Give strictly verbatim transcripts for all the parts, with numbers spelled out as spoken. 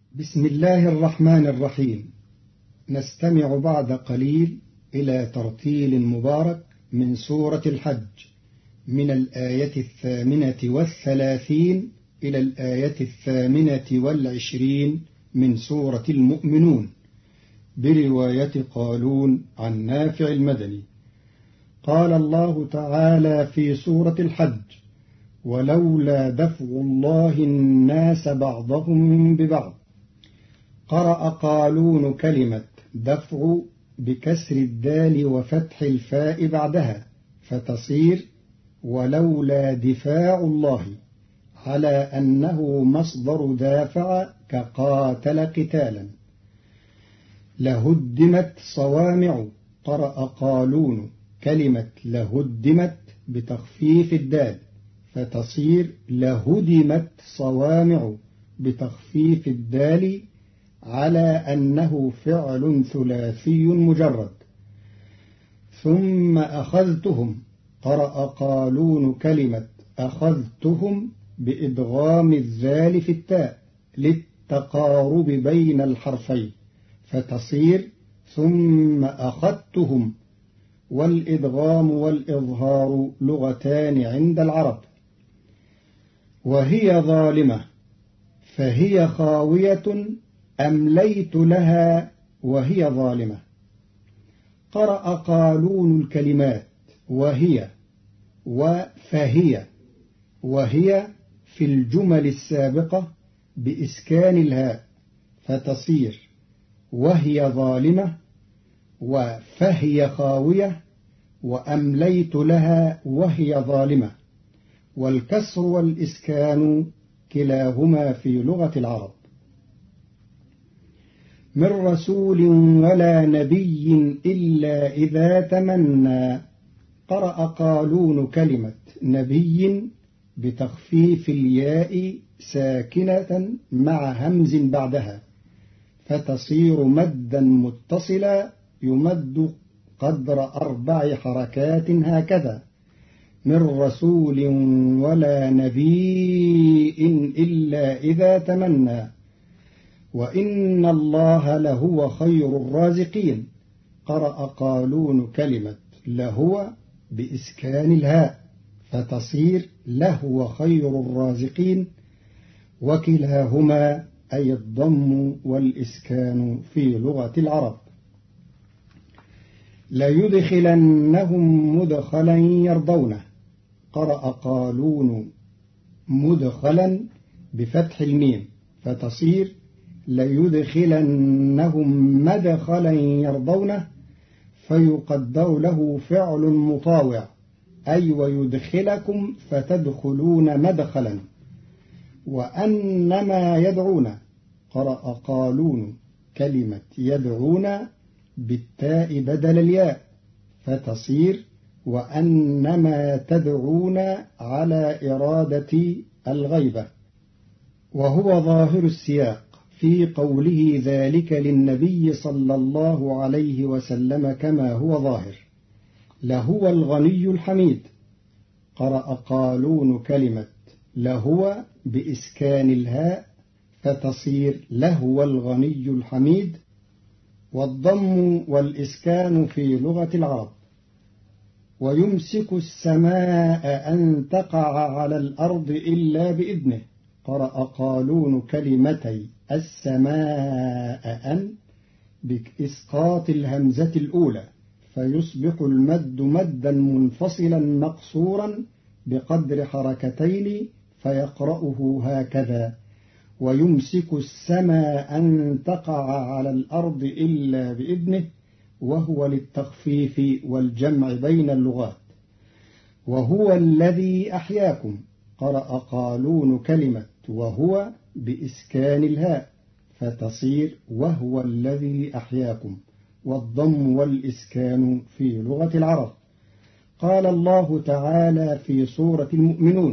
بسم الله الرحمن الرحيم. نستمع بعد قليل إلى ترتيل مبارك من سورة الحج من الآية الثامنة والثلاثين إلى الآية الثامنة والعشرين من سورة المؤمنون برواية قالون عن نافع المدني. قال الله تعالى في سورة الحج: ولولا دفع الله الناس بعضهم ببعض. قرأ قالون كلمة دفع بكسر الدال وفتح الفاء بعدها فتصير ولولا دفاع الله، على أنه مصدر دافع كقاتل قتالا. لهدمت صوامع. قرأ قالون كلمة لهدمت بتخفيف الدال فتصير لهدمت صوامع بتخفيف الدال، على أنه فعل ثلاثي مجرد. ثم أخذتهم. قرأ قالون كلمة أخذتهم بإدغام الذال في التاء للتقارب بين الحرفين فتصير ثم أخذتهم، والإدغام والإظهار لغتان عند العرب. وهي ظالمة فهي خاوية أمليت لها وهي ظالمة. قرأ قالون الكلمات وهي وفهي. وهي في الجمل السابقة بإسكان الهاء فتصير وهي ظالمة وفهي خاوية وأمليت لها وهي ظالمة، والكسر والإسكان كلاهما في لغة العرب. من رسول ولا نبي إلا إذا تمنى. قرأ قالون كلمة نبي بتخفيف الياء ساكنة مع همز بعدها فتصير مدا متصلا يمد قدر أربع حركات هكذا: من رسول ولا نبي إلا إذا تمنى، وإن الله لهو خير الرازقين. قرأ قالون كلمة لهو بإسكان الهاء فتصير لهو خير الرازقين، وكلاهما أي الضم والإسكان في لغة العرب. ليدخلنهم مدخلا يرضونه. قرأ قالون مدخلا بفتح الميم فتصير ليدخلنهم مدخلا يرضونه، فيقدر له فعل مطاوع أي ويدخلكم فتدخلون مدخلا. وأنما يدعون. قرأ قالون كلمة يدعون بالتاء بدل الياء فتصير وأنما تدعون على إرادة الغيبة. وهو ظاهر السياق في قوله ذلك للنبي صلى الله عليه وسلم كما هو ظاهر. لهو الغني الحميد. قرأ قالون كلمة لهو بإسكان الهاء فتصير لهو الغني الحميد، والضم والإسكان في لغة العرب. ويمسك السماء أن تقع على الأرض إلا بإذنه. قرأ قالون كلمتي السماء أن بإسقاط الهمزة الأولى فيصبح المد مدا منفصلا مقصورا بقدر حركتين فيقرأه هكذا: ويمسك السماء أن تقع على الأرض إلا بإذنه، وهو للتخفيف والجمع بين اللغات. وهو الذي أحياكم. قرأ قالون كلمة وهو بإسكان الهاء فتصير وهو الذي أحياكم، والضم والإسكان في لغة العرب. قال الله تعالى في سورة المؤمنون: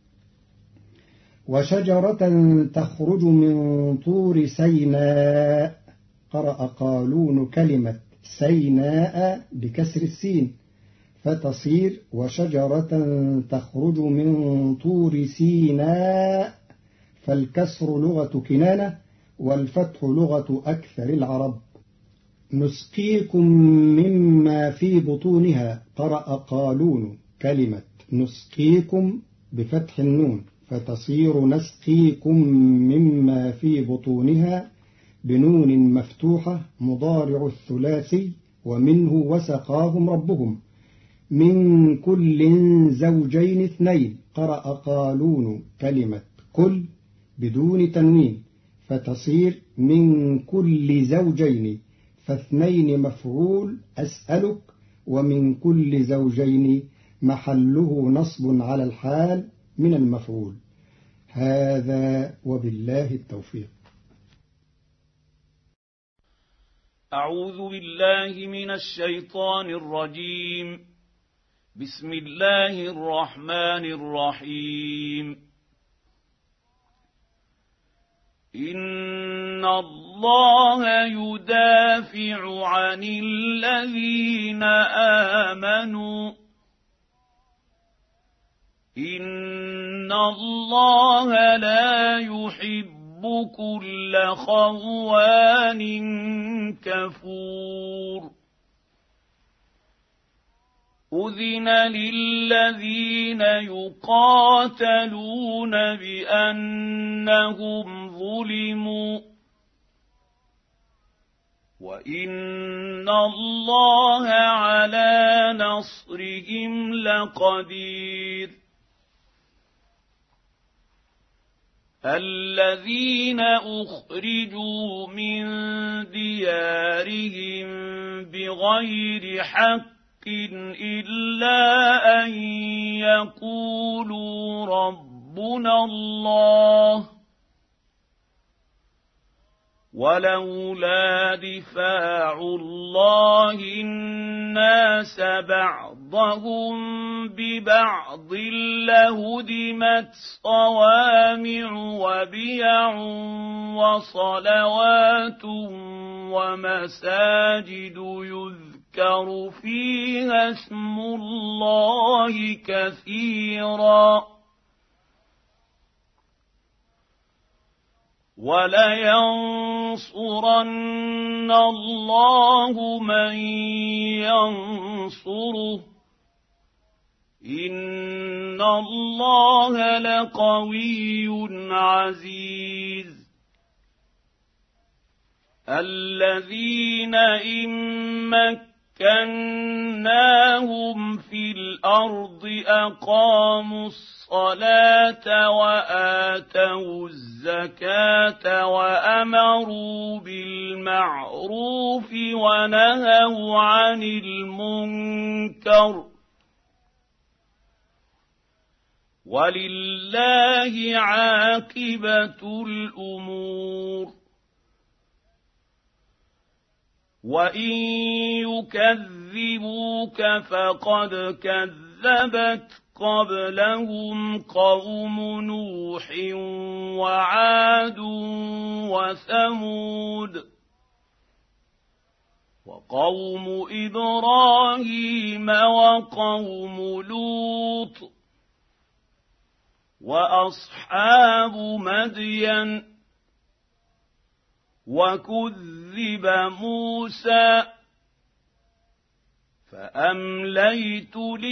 وشجرة تخرج من طور سيناء. قرأ قالون كلمة سيناء بكسر السين فتصير وشجرة تخرج من طور سيناء، فالكسر لغة كنانة والفتح لغة أكثر العرب. نسقيكم مما في بطونها قرأ قالون كلمة نسقيكم بفتح النون فتصير نسقيكم مما في بطونها بنون مفتوحة مضارع الثلاثي ومنه وسقاهم ربهم. من كل زوجين اثنين قرأ قالون كلمة كل بدون تنوين فتصير من كل زوجين فاثنين مفعول أسألك ومن كل زوجين محله نصب على الحال من المفعول. هذا وبالله التوفيق. أعوذ بالله من الشيطان الرجيم. بسم الله الرحمن الرحيم. إن الله يدافع عن الذين آمنوا إن الله لا يحب كل خوان كفور. أذن للذين يقاتلون بأنهم ظلموا وإن الله على نصرهم لقدير. الذين أخرجوا من ديارهم بغير حق إلا أن يقولوا ربنا الله ولولا دفاع الله الناس بعضهم ببعض لهدمت صوامع وبيع وصلوات ومساجد يذكر فيها اسم الله كثيرا ولينصرن الله من ينصره إن الله لقوي عزيز. الذين إن مكناهم في الأرض أقاموا الصلاة وآتوا الزكاة وأمروا بالمعروف ونهوا عن المنكر ولله عاقبة الأمور. وإن يكذبوك فقد كذبت قبلهم قوم نوح وعاد وثمود وقوم إبراهيم وقوم لوط وأصحاب مدين وكذب موسى فأمليت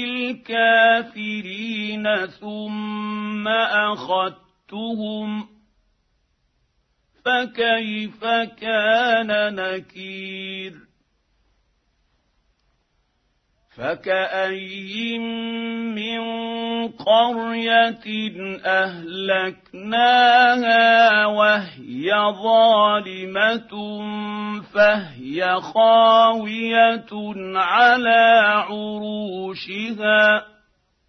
للكافرين ثم أخذتهم فكيف كان نكير. فكأي من قرية أهلكناها وهي ظالمة فهي خاوية على عروشها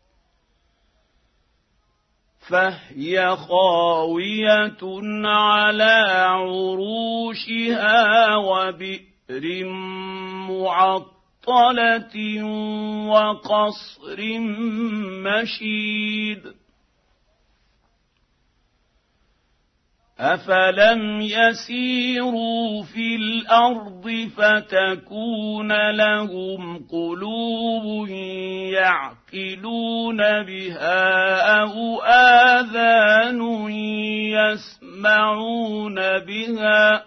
فهي خاوية على عروشها وبئر معطلة وقصر مشيد. أفلم يسيروا في الأرض فتكون لهم قلوب يعقلون بها أو آذان يسمعون بها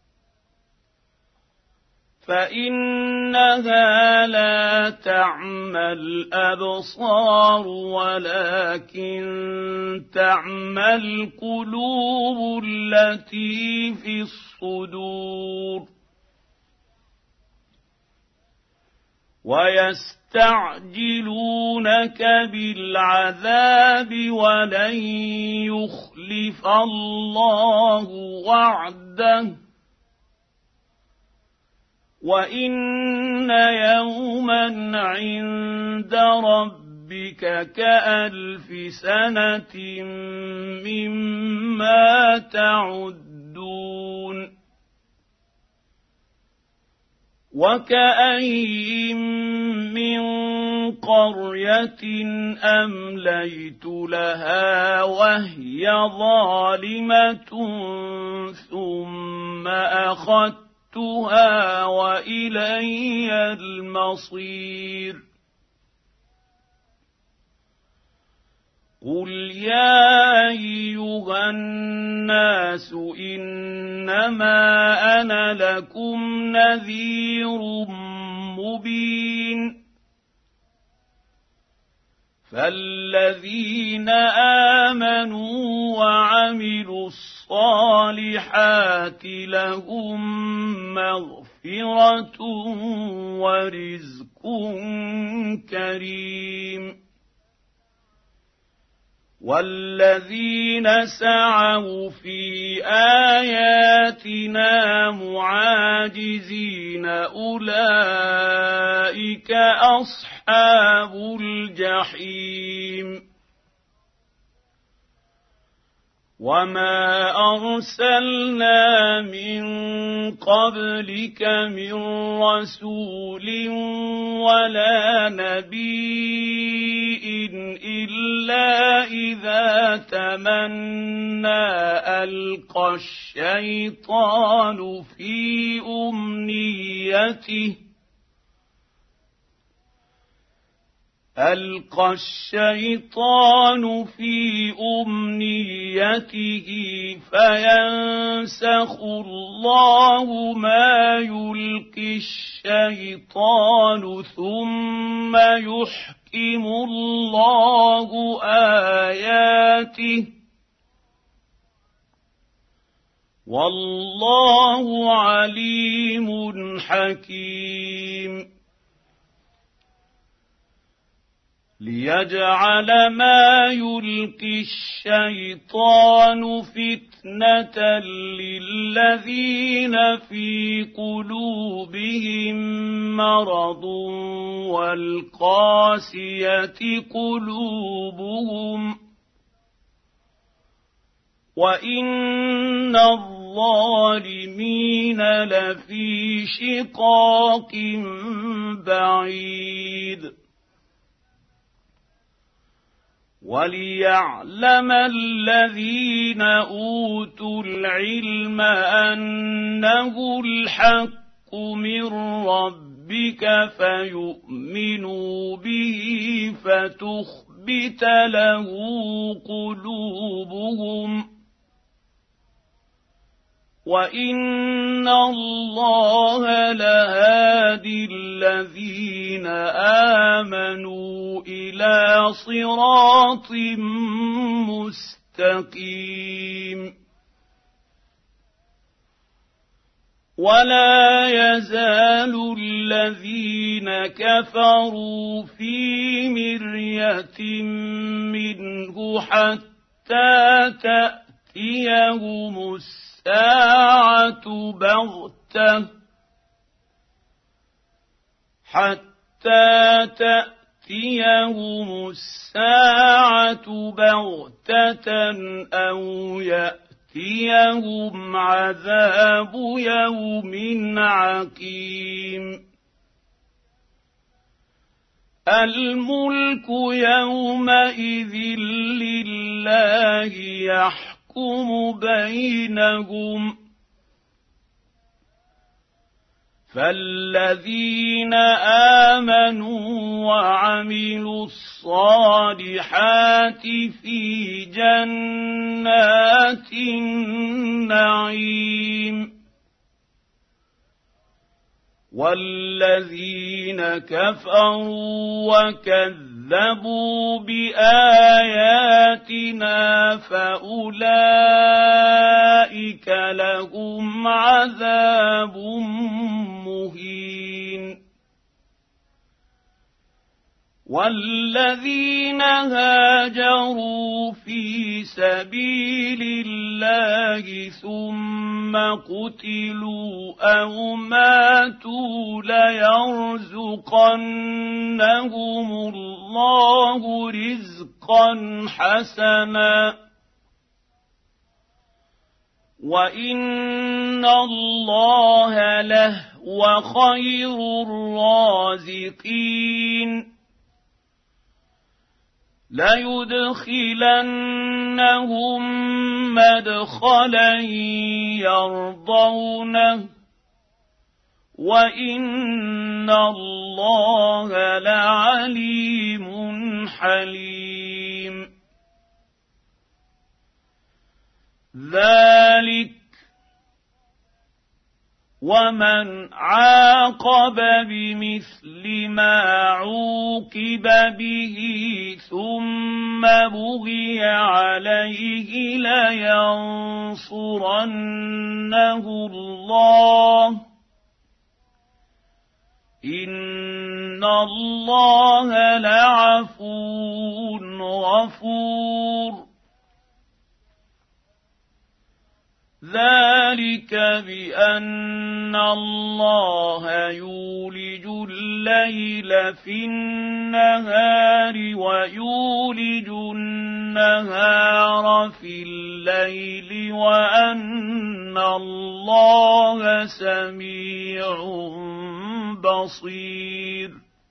فإنها لا تعمى الأبصار ولكن تعمى القلوب التي في الصدور ويستعجلونك بالعذاب ولن يخلف الله وعده وإن يوما عند ربك كألف سنة مما تعدون وكأين من قرية أمليت لها وهي ظالمة ثم أخذت وإلي المصير قل يا أيها الناس إنما أنا لكم نذير مبين فالذين آمنوا وعملوا الصالحات لهم مغفرة ورزق كريم والذين سعوا في آياتنا معاجزين أولئك أصحاب الجحيم وما أرسلنا من قبلك من رسول ولا نبي إلا إذا تمنى ألقى الشيطان في أمنيته ألقى الشيطان في أمنيته فينسخ الله ما يلقي الشيطان ثم يحكم الله آياته والله عليم حكيم ليجعل ما يلقي الشيطان فتنة للذين في قلوبهم مرض والقاسية قلوبهم وإن الظالمين لفي شقاق بعيد وليعلم الذين أوتوا العلم أنه الحق من ربك فيؤمنوا به فتخبت له قلوبهم وإن الله لهادي الذين آمنوا إلى صراط مستقيم ولا يزال الذين كفروا في مرية منه حتى تأتيهم الساعة الساعة بغتة حتى تأتيهم الساعة بغتة أو يأتيهم عذاب يوم عقيم الملك يومئذ لله يحكم يحكم بينهم فالذين آمنوا وعملوا الصالحات في جنات النعيم والذين كفروا وكذبوا بآياتنا فأولئك لهم عذاب مهين والذين هاجروا في سبيل الله ثم قتلوا أو ماتوا ليرزقنهم الله رزقا حسنا وإن الله لهو خير الرازقين ليدخلنهم مدخلا يرضونه وإن الله لعليم حليم ذلك ومن عاقب بمثل ما عوقب به ثم بغي عليه لينصرنه الله إن الله لعفو غفور ذلك بأن الله يولج الليل في النهار ويولج النهار في الليل وأن الله سميع بصير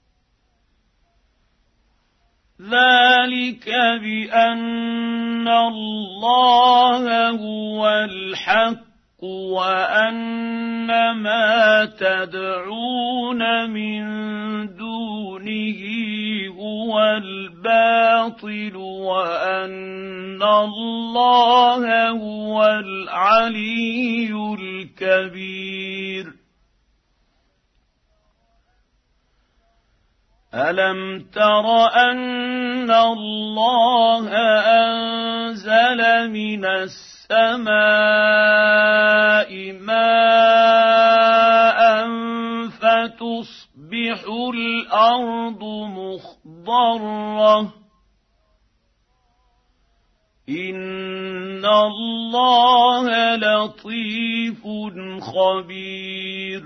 ذلك بأن الله هو الحق وأن ما تدعون من دونه هو الباطل وأن الله هو العلي الكبير ألم تر أن الله أنزل من السماء ماء فتصبح الأرض مخضرة إن الله لطيف خبير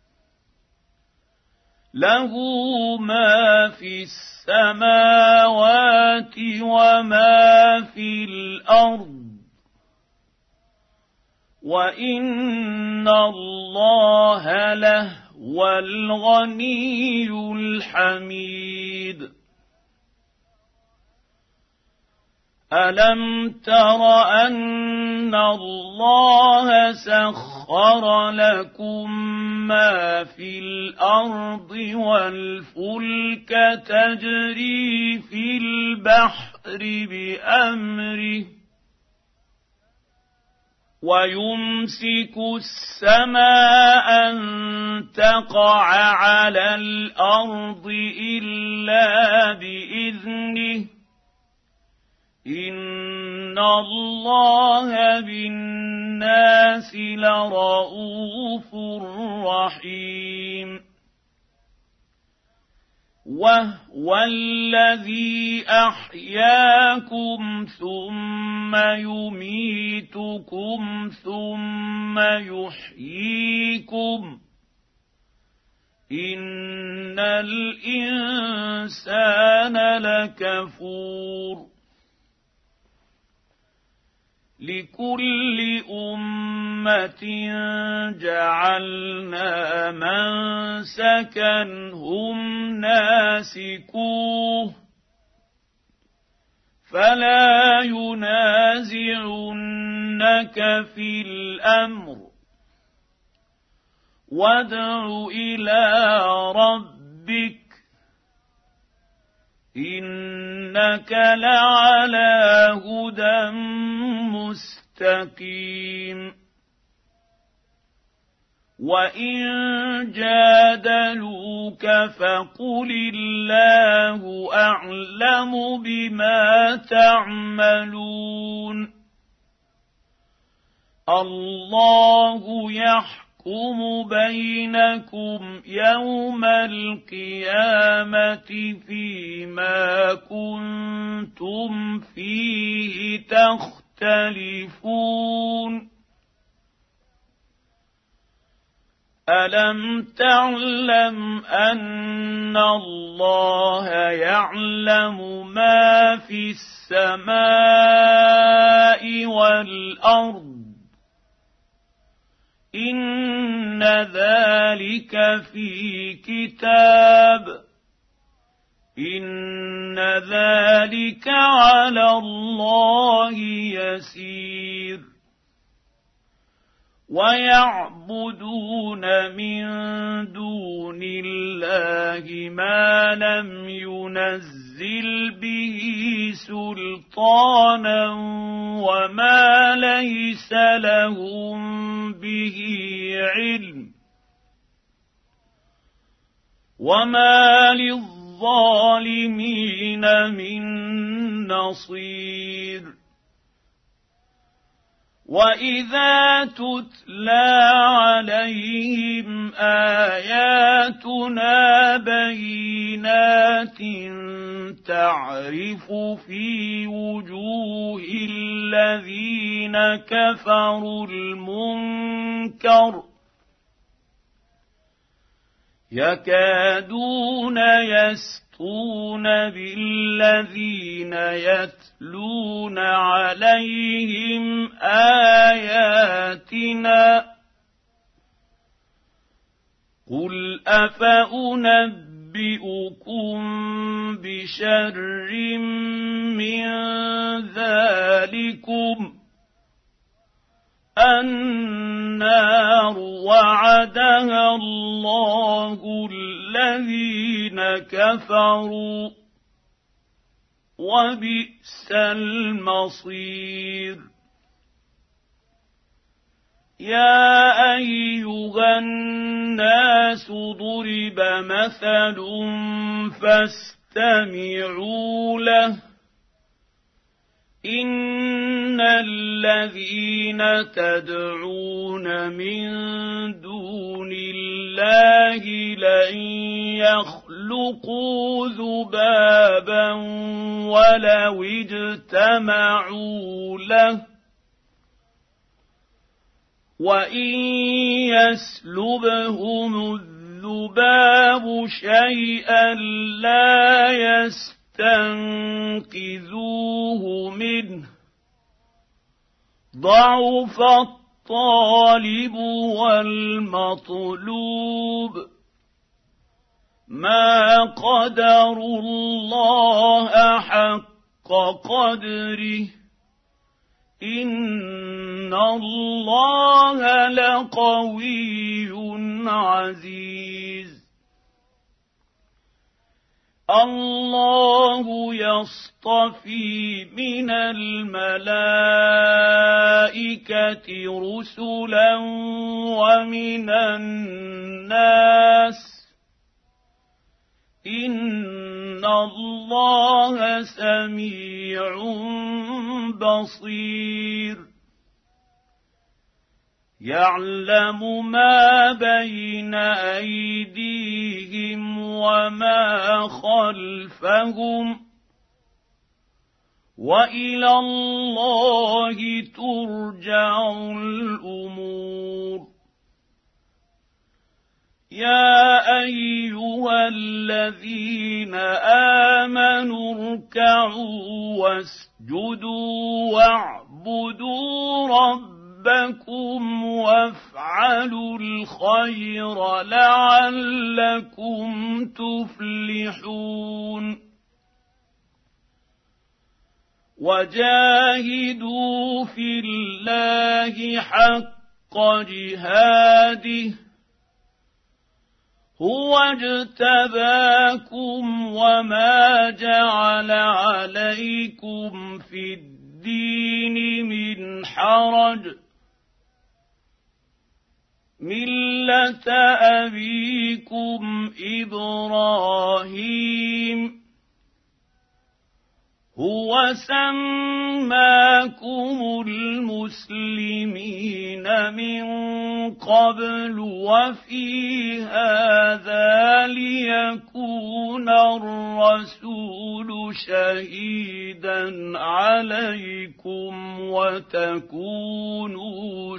له ما في السماوات وما في الأرض وإن الله لهو الغني الحميد ألم تر أن الله سخر لكم ما في الأرض والفلك تجري في البحر بأمره ويمسك السماء أن تقع على الأرض إلا بإذنه إن الله بالناس لرءوف رحيم وهو الذي أحياكم ثم يميتكم ثم يحييكم إن الإنسان لكفور لكل أمة جعلنا منسكا هم ناسكوه فلا ينازعنك يفتنونك في الأمر وادع إلى ربك إنك لعلى هدى مستقيم وإن جادلوك فقل الله أعلم بما تعملون الله يحكم يحكم بينكم يوم القيامة فيما كنتم فيه تختلفون ألم تعلم أن الله يعلم ما في السماء والأرض إن ذلك في كتاب إن ذلك على الله يسير ويعبدون من دون الله ما لم ينزل به سلطانا وما ليس لهم به علم وما للظالمين من نصير وإذا تتلى عليهم آياتنا بينات تعرف في وجوه الذين كفروا المنكر يكادون يسطون بالذين يتلون عليهم آياتنا قل أفأنبئكم بشر من ذلكم النار وعدها الله الذين كفروا وبئس المصير يا أيها الناس ضرب مثل فاستمعوا له إن الذين تدعون من دون الله لن يخلقوا ذبابا ولو اجتمعوا له وإن يسلبهم الذباب شيئا لا يستطيعون تنقذوه منه ضعف الطالب والمطلوب ما قدروا الله حق قدره إن الله لقوي عزيز الله يصطفي من الملائكة رسلا ومن الناس إن الله سميع بصير يعلم ما بين أيديهم وما خلفهم وإلى الله ترجع الأمور يا أيها الذين آمنوا اركعوا واسجدوا واعبدوا ربكم ربكم وافعلوا الخير لعلكم تفلحون وجاهدوا في الله حق جهاده هو اجتباكم وما جعل عليكم في الدين من حرج ملة أبيكم إبراهيم هو سماكم المسلمين من قبل وفي هذا ليكون الرسول شهيدا عليكم وتكونوا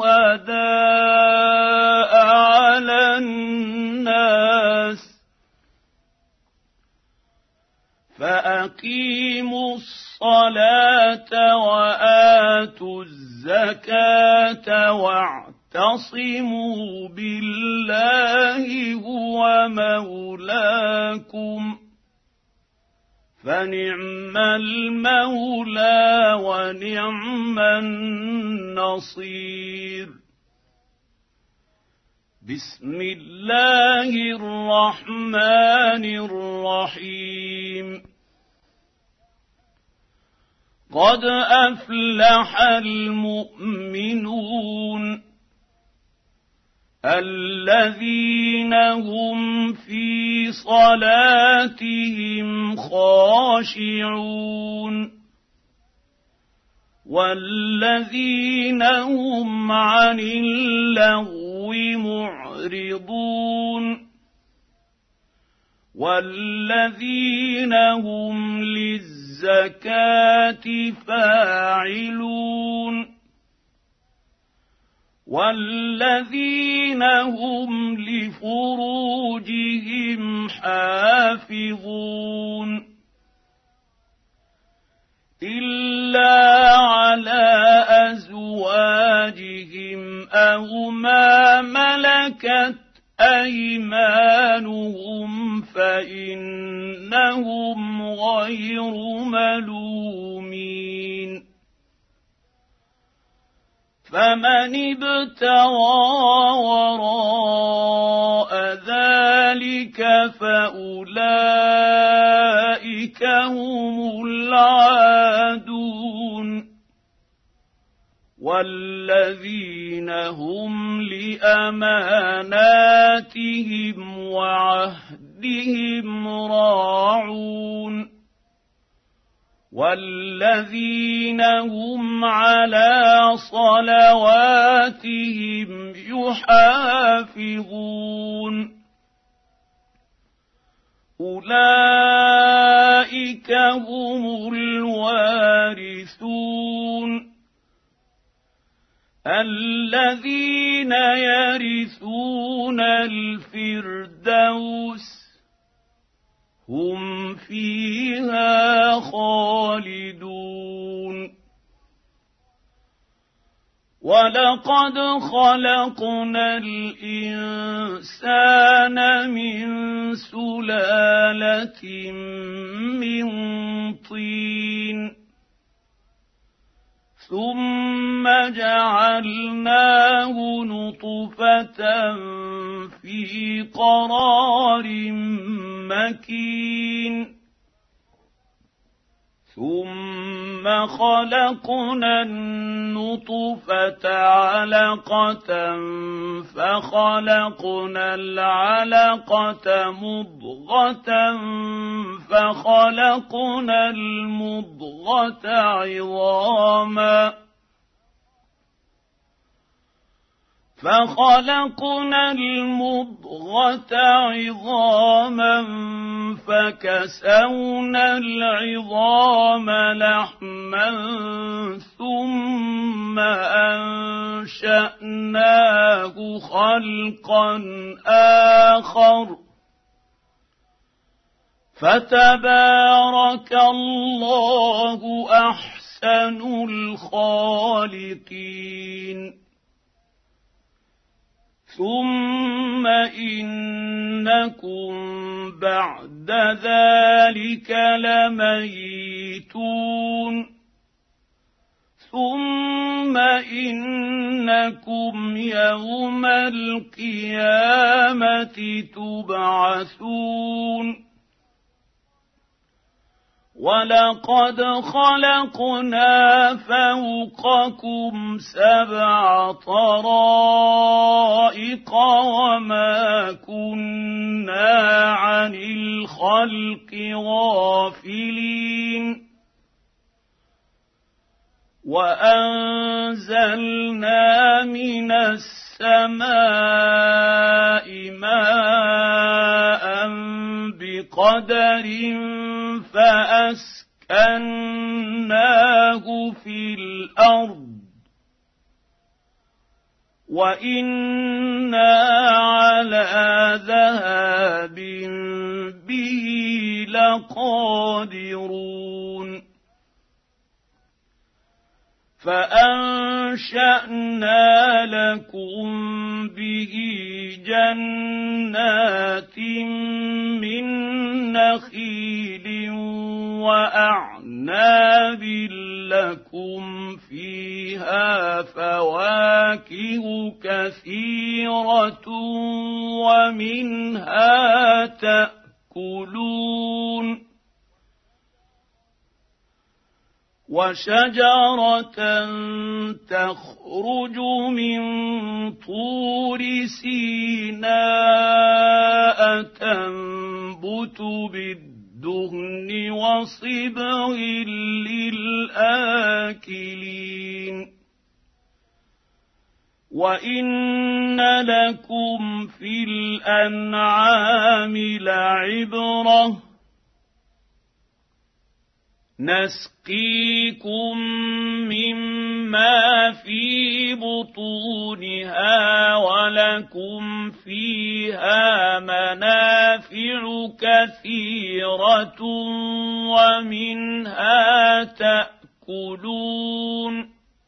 شهداء على الناس فأقيموا الصلاة وآتوا الزكاة واعتصموا بالله هو مولاكم فنعم المولى ونعم النصير. بسم الله الرحمن الرحيم. قد أفلح المؤمنون الذين هم في صلاتهم خاشعون والذين هم عن اللغو معرضون والذين هم للزكاة فاعلون والذين هم لفروجهم حافظون إلا على أزواجهم أو ما ملكت أيمانهم فإنهم غير ملومين. فمن ابتغى وراء ذلك فأولئك هم العادون والذين هم لأماناتهم وعهدهم راعون والذين هم على صلواتهم يحافظون أولئك هم الوارثون الذين يرثون الفردوس هم فيها خالدون. ولقد خلقنا الإنسان من سلالة من طين ثم جعلناه نطفة في قرار مكين ثم خلقنا النطفة علقة فخلقنا العلقة مضغة فخلقنا المضغة عظاما فخلقنا المضغة عظاما فكسونا العظام لحما ثم أنشأناه خلقا آخر فتبارك الله أحسن الخالقين. ثم إنكم بعد ذلك لميتون ثم إنكم يوم القيامة تبعثون ولقد خلقنا فوقكم سبع طرائق وما كنا عن الخلق غافلين وأنزلنا من السماء ماء بقدر فأسكناه في الأرض وإنا على ذهاب به لقادرون فأنشأنا لكم به جنات من نخيل وأعناب لكم فيها فواكه كثيرة ومنها تأكلون وشجرة تخرج من طور سيناء تنبت بالدهن وصبغ للآكلين وإن لكم في الأنعام لعبرة نسقيكم مما في بطونها ولكم فيها منافع كثيرة ومنها تأكلون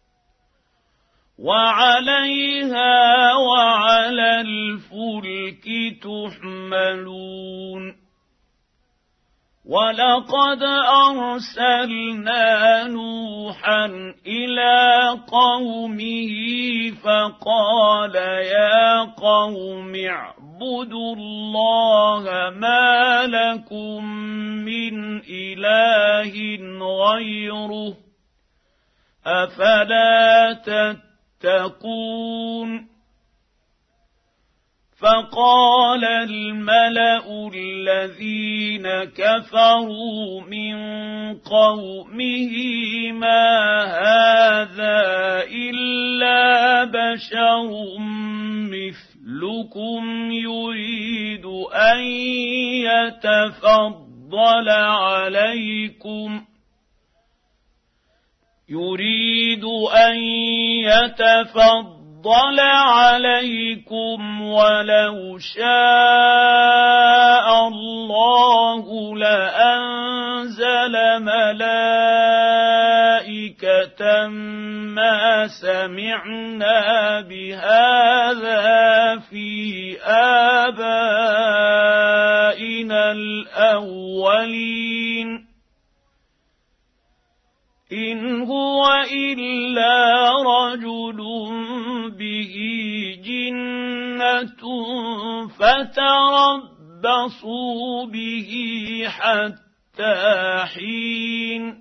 وعليها وعلى الفلك تحملون ولقد أرسلنا نوحا إلى قومه فقال يا قوم اعبدوا الله ما لكم من إله غيره أفلا تتقون فقال الملأ الذين كفروا من قومه ما هذا إلا بشر مثلكم يريد أن يتفضل عليكم يريد أن يتفضل فضل عليكم ولو شاء الله لأنزل ملائكة ما سمعنا بهذا في آبائنا الأولين إن هو إلا رجل به جنة فتربصوا به حتى حين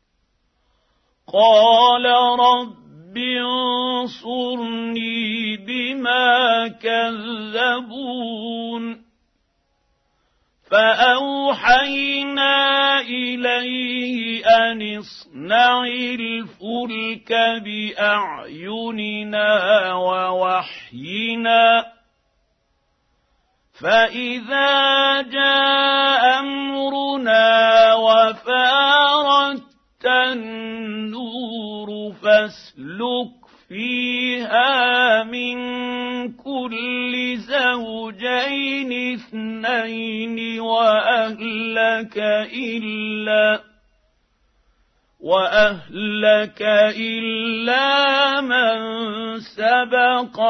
قال رب انصرني بما كذبون فأوحينا إليه أن اصنع الفلك بأعيننا ووحينا فإذا جاء أمرنا وفارت النور فاسلك فيها من كل زوجين اثنين وأهلك إلا وأهلك إلا من سبق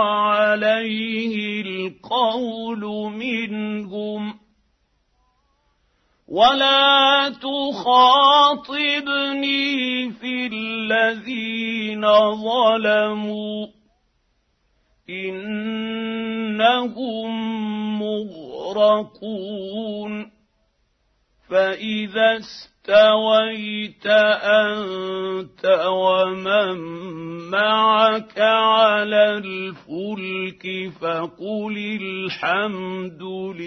عليه القول منهم ولا تخاطبني في الذين ظلموا إنهم مغرقون فإذا استويت أنت ومن معك على الفلك فقل الحمد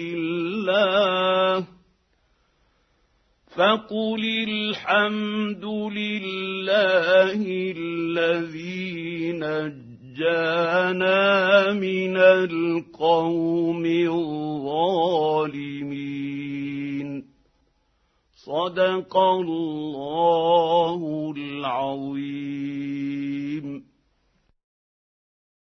لله فقل الحمد لله الذي نجانا من القوم الظالمين صدق الله العظيم.